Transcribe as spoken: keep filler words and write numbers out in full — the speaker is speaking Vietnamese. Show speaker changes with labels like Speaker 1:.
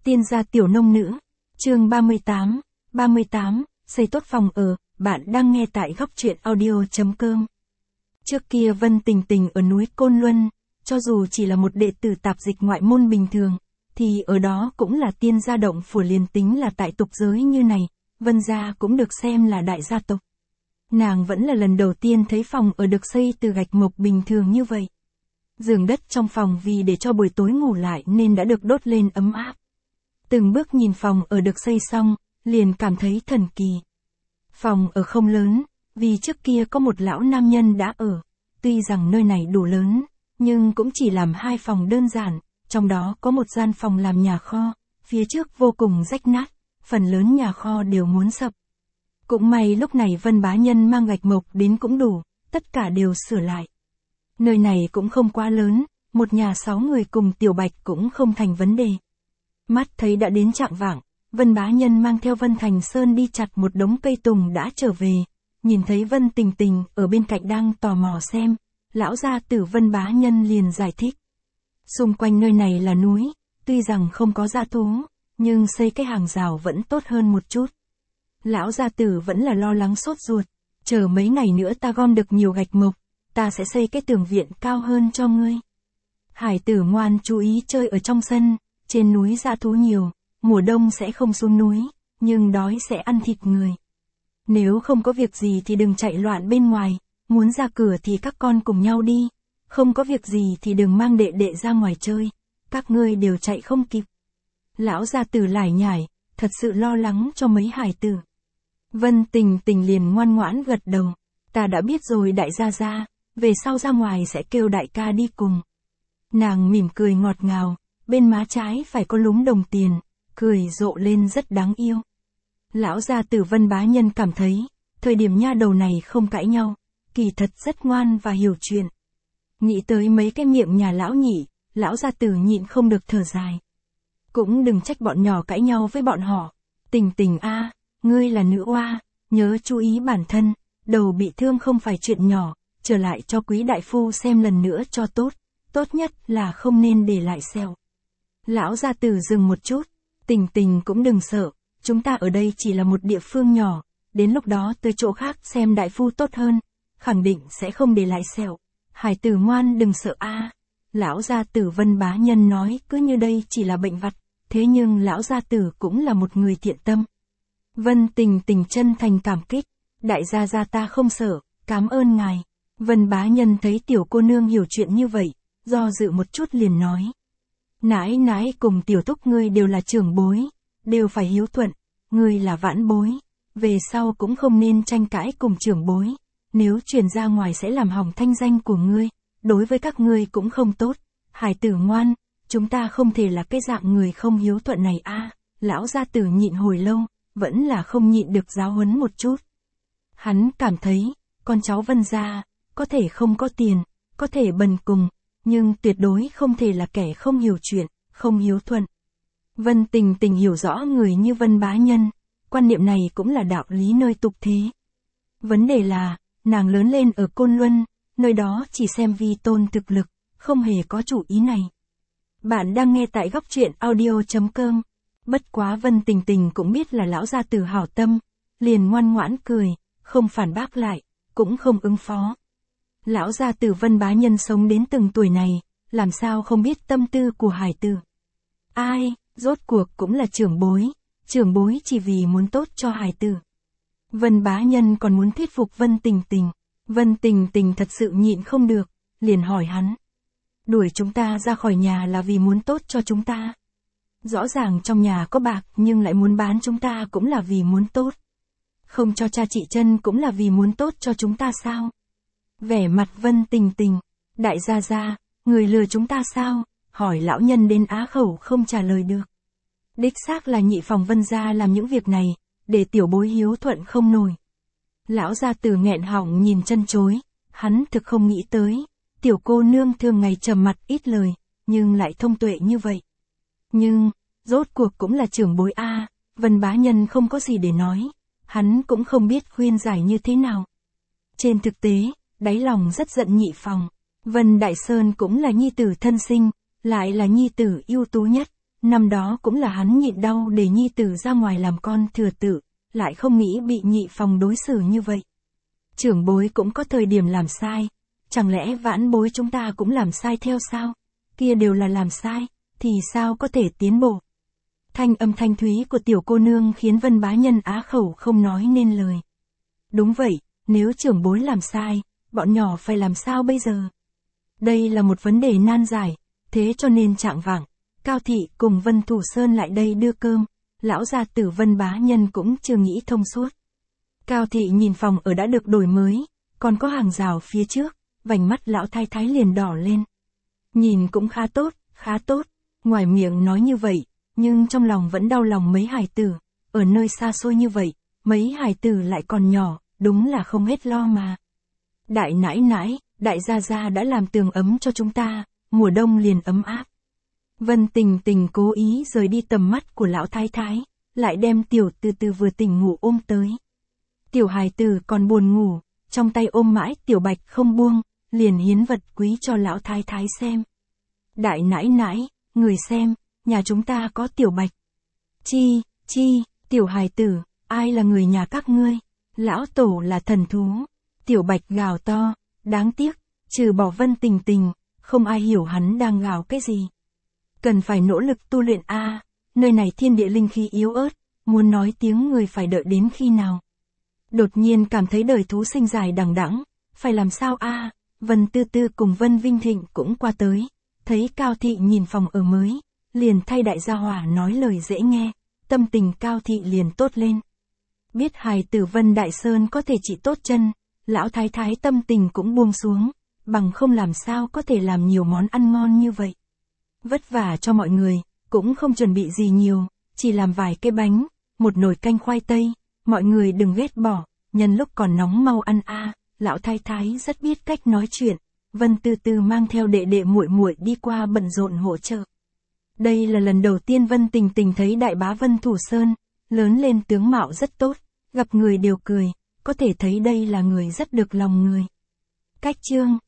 Speaker 1: Tiên gia tiểu nông nữ, chương ba mươi tám, ba mươi tám, xây tốt phòng ở, bạn đang nghe tại góc truyện audio.com. Trước kia Vân Tình Tình ở núi Côn Luân, cho dù chỉ là một đệ tử tạp dịch ngoại môn bình thường, thì ở đó cũng là tiên gia động phủ, liền tính là tại tục giới như này, Vân gia cũng được xem là đại gia tộc. Nàng vẫn là lần đầu tiên thấy phòng ở được xây từ gạch mộc bình thường như vậy. Giường đất trong phòng vì để cho buổi tối ngủ lại nên đã được đốt lên ấm áp. Từng bước nhìn phòng ở được xây xong, liền cảm thấy thần kỳ. Phòng ở không lớn, vì trước kia có một lão nam nhân đã ở, tuy rằng nơi này đủ lớn, nhưng cũng chỉ làm hai phòng đơn giản, trong đó có một gian phòng làm nhà kho, phía trước vô cùng rách nát, phần lớn nhà kho đều muốn sập. Cũng may lúc này Vân Bá Nhân mang gạch mộc đến cũng đủ, tất cả đều sửa lại. Nơi này cũng không quá lớn, một nhà sáu người cùng Tiểu Bạch cũng không thành vấn đề. Mắt thấy đã đến chạng vạng, Vân Bá Nhân mang theo Vân Thành Sơn đi chặt một đống cây tùng đã trở về, nhìn thấy Vân Tình Tình ở bên cạnh đang tò mò xem, lão gia tử Vân Bá Nhân liền giải thích. Xung quanh nơi này là núi, tuy rằng không có dã thú, nhưng xây cái hàng rào vẫn tốt hơn một chút. Lão gia tử vẫn là lo lắng sốt ruột, chờ mấy ngày nữa ta gom được nhiều gạch mộc, ta sẽ xây cái tường viện cao hơn cho ngươi. Hải tử ngoan chú ý chơi ở trong sân, trên núi dã thú nhiều, mùa đông sẽ không xuống núi, nhưng đói sẽ ăn thịt người. Nếu không có việc gì thì đừng chạy loạn bên ngoài, muốn ra cửa thì các con cùng nhau đi, không có việc gì thì đừng mang đệ đệ ra ngoài chơi, các ngươi đều chạy không kịp. Lão gia tử lải nhải, thật sự lo lắng cho mấy hải tử. Vân Tình Tình liền ngoan ngoãn gật đầu, ta đã biết rồi đại gia gia, về sau ra ngoài sẽ kêu đại ca đi cùng. Nàng mỉm cười ngọt ngào, bên má trái phải có lúm đồng tiền, cười rộ lên rất đáng yêu. Lão gia tử Vân Bá Nhân cảm thấy, thời điểm nha đầu này không cãi nhau, kỳ thật rất ngoan và hiểu chuyện. Nghĩ tới mấy cái miệng nhà lão nhị, lão gia tử nhịn không được thở dài. Cũng đừng trách bọn nhỏ cãi nhau với bọn họ. Tình Tình a, ngươi là nữ oa, nhớ chú ý bản thân, đầu bị thương không phải chuyện nhỏ, trở lại cho quý đại phu xem lần nữa cho tốt, tốt nhất là không nên để lại sẹo. Lão gia tử dừng một chút, Tình Tình cũng đừng sợ, chúng ta ở đây chỉ là một địa phương nhỏ, đến lúc đó tới chỗ khác xem đại phu tốt hơn, khẳng định sẽ không để lại sẹo. Hải tử ngoan đừng sợ a. Lão gia tử Vân Bá Nhân nói cứ như đây chỉ là bệnh vặt, thế nhưng lão gia tử cũng là một người thiện tâm. Vân Tình Tình chân thành cảm kích, đại gia gia ta không sợ, cảm ơn ngài. Vân Bá Nhân thấy tiểu cô nương hiểu chuyện như vậy, do dự một chút liền nói. Nãi nãi cùng tiểu thúc ngươi đều là trưởng bối, đều phải hiếu thuận, ngươi là vãn bối, về sau cũng không nên tranh cãi cùng trưởng bối, nếu truyền ra ngoài sẽ làm hỏng thanh danh của ngươi, đối với các ngươi cũng không tốt. Hải tử ngoan, chúng ta không thể là cái dạng người không hiếu thuận này a. Lão gia tử nhịn hồi lâu, vẫn là không nhịn được giáo huấn một chút. Hắn cảm thấy, con cháu Vân gia, có thể không có tiền, có thể bần cùng, nhưng tuyệt đối không thể là kẻ không hiểu chuyện, không hiếu thuận. Vân Tình Tình hiểu rõ người như Vân Bá Nhân, quan niệm này cũng là đạo lý nơi tục thế. Vấn đề là, nàng lớn lên ở Côn Luân, nơi đó chỉ xem vi tôn thực lực, không hề có chủ ý này. Bạn đang nghe tại góc truyện audio.com. Bất quá Vân Tình Tình cũng biết là lão gia tử hảo tâm, liền ngoan ngoãn cười, không phản bác lại, cũng không ứng phó. Lão gia tử Vân Bá Nhân sống đến từng tuổi này, làm sao không biết tâm tư của hải tử. Ai, rốt cuộc cũng là trưởng bối, trưởng bối chỉ vì muốn tốt cho hải tử. Vân Bá Nhân còn muốn thuyết phục Vân Tình Tình, Vân Tình Tình thật sự nhịn không được, liền hỏi hắn. Đuổi chúng ta ra khỏi nhà là vì muốn tốt cho chúng ta. Rõ ràng trong nhà có bạc nhưng lại muốn bán chúng ta cũng là vì muốn tốt. Không cho cha chị chân cũng là vì muốn tốt cho chúng ta sao? Vẻ mặt Vân Tình Tình, đại gia gia, người lừa chúng ta sao? Hỏi lão nhân đến á khẩu không trả lời được. Đích xác là nhị phòng Vân gia làm những việc này, để tiểu bối hiếu thuận không nổi. Lão gia tử nghẹn họng nhìn chân chối, hắn thực không nghĩ tới, tiểu cô nương thường ngày trầm mặt ít lời, nhưng lại thông tuệ như vậy. Nhưng, rốt cuộc cũng là trưởng bối a. Vân Bá Nhân không có gì để nói, hắn cũng không biết khuyên giải như thế nào. Trên thực tế, đáy lòng rất giận nhị phòng, Vân Đại Sơn cũng là nhi tử thân sinh, lại là nhi tử ưu tú nhất, Năm đó cũng là hắn nhịn đau để nhi tử ra ngoài làm con thừa tự, lại không nghĩ bị nhị phòng đối xử như vậy. Trưởng bối cũng có thời điểm làm sai, chẳng lẽ vãn bối chúng ta cũng làm sai theo sao? Kia đều là làm sai, thì sao có thể tiến bộ? Thanh âm thanh thúy của tiểu cô nương khiến Vân Bá Nhân á khẩu không nói nên lời. Đúng vậy, nếu trưởng bối làm sai, bọn nhỏ phải làm sao bây giờ? Đây là một vấn đề nan giải, thế cho nên trạng vạng, Cao Thị cùng Vân Thủ Sơn lại đây đưa cơm, lão gia tử Vân Bá Nhân cũng chưa nghĩ thông suốt. Cao Thị nhìn phòng ở đã được đổi mới, còn có hàng rào phía trước, vành mắt lão thái thái liền đỏ lên. Nhìn cũng khá tốt, khá tốt, ngoài miệng nói như vậy, nhưng trong lòng vẫn đau lòng mấy hài tử, ở nơi xa xôi như vậy, mấy hài tử lại còn nhỏ, đúng là không hết lo mà. Đại nãi nãi, đại gia gia đã làm tường ấm cho chúng ta, mùa đông liền ấm áp. Vân Tình Tình cố ý rời đi tầm mắt của lão thái thái, lại đem tiểu từ từ vừa tỉnh ngủ ôm tới. Tiểu hài tử còn buồn ngủ, trong tay ôm mãi tiểu bạch không buông, liền hiến vật quý cho lão thái thái xem. Đại nãi nãi, người xem, nhà chúng ta có tiểu bạch. Chi, chi, tiểu hài tử, ai là người nhà các ngươi? Lão tổ là thần thú. Tiểu bạch gào to, đáng tiếc, trừ bỏ Vân Tình Tình, không ai hiểu hắn đang gào cái gì. Cần phải nỗ lực tu luyện a, à, nơi này thiên địa linh khí yếu ớt, muốn nói tiếng người phải đợi đến khi nào. Đột nhiên cảm thấy đời thú sinh dài đằng đẵng, phải làm sao a? À? Vân Tư Tư cùng Vân Vinh Thịnh cũng qua tới, thấy Cao Thị nhìn phòng ở mới, liền thay đại gia hỏa nói lời dễ nghe, tâm tình Cao Thị liền tốt lên. Biết hài tử Vân Đại Sơn có thể trị tốt chân, lão thái thái tâm tình cũng buông xuống, bằng không làm sao có thể làm nhiều món ăn ngon như vậy. Vất vả cho mọi người, cũng không chuẩn bị gì nhiều, chỉ làm vài cái bánh, một nồi canh khoai tây, mọi người đừng ghét bỏ, nhân lúc còn nóng mau ăn a. À. Lão thái thái rất biết cách nói chuyện, Vân Tư Tư mang theo đệ đệ muội muội đi qua bận rộn hỗ trợ. Đây là lần đầu tiên Vân Tình Tình thấy đại bá Vân Thủ Sơn, lớn lên tướng mạo rất tốt, gặp người đều cười, có thể thấy đây là người rất được lòng người. Cách chương